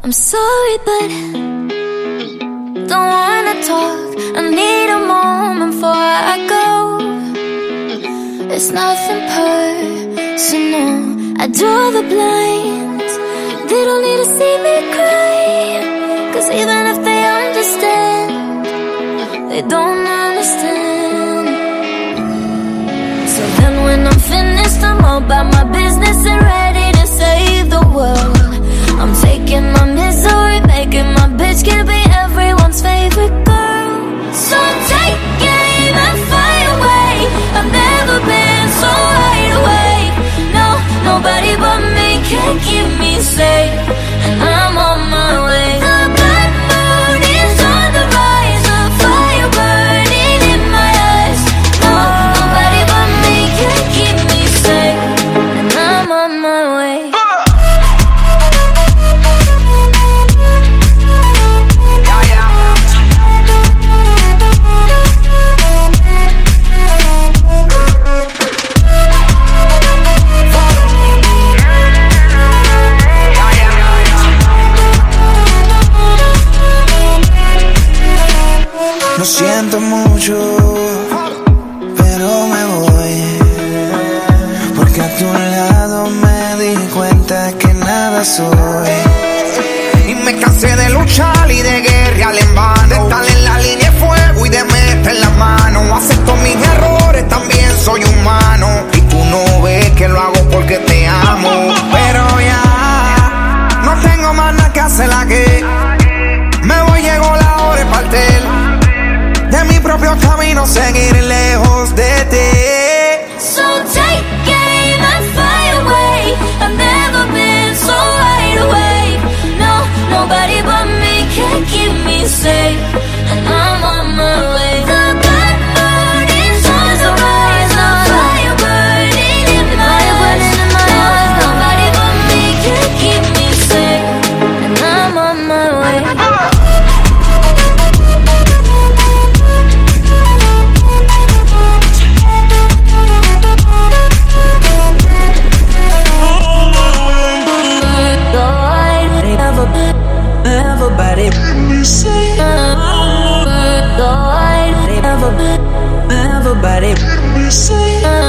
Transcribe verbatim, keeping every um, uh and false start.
I'm sorry, but don't wanna talk. I need a moment before I go. It's nothing personal. I draw the blinds. They don't need to see me cry, 'cause even if they understand, they don't understand. So then when I'm finished, I'm all about my business and ready to save the world. I'm taking my misery, making my bitch can be everyone's favorite girl. So take aim and fly away. I've never been so wide awake. No, nobody but me can keep me safe, and I'm on my way. The bad mood is on the rise, a fire burning in my eyes. No, nobody but me can keep me safe, and I'm on my way. Lo siento mucho, pero me voy, porque a tu lado me di cuenta que nada soy. Y me cansé de luchar y de guerrear en vano, de estar en la línea de fuego y de meter la mano. Acepto mis errores, también soy humano, y tú no ves que lo hago porque te amo. Pero ya no tengo más nada que hacer aquí. Me voy, llegó la hora de partir de mi propio camino, seguir lejos de ti. So take aim and fly away. I've never been so wide awake. No, nobody but me can keep me safe, and I'm on my way. The bad mood is on the rise, a fire burning in my eyes. No, nobody but me can keep me safe, and I'm on my way. Everybody, everybody, everybody.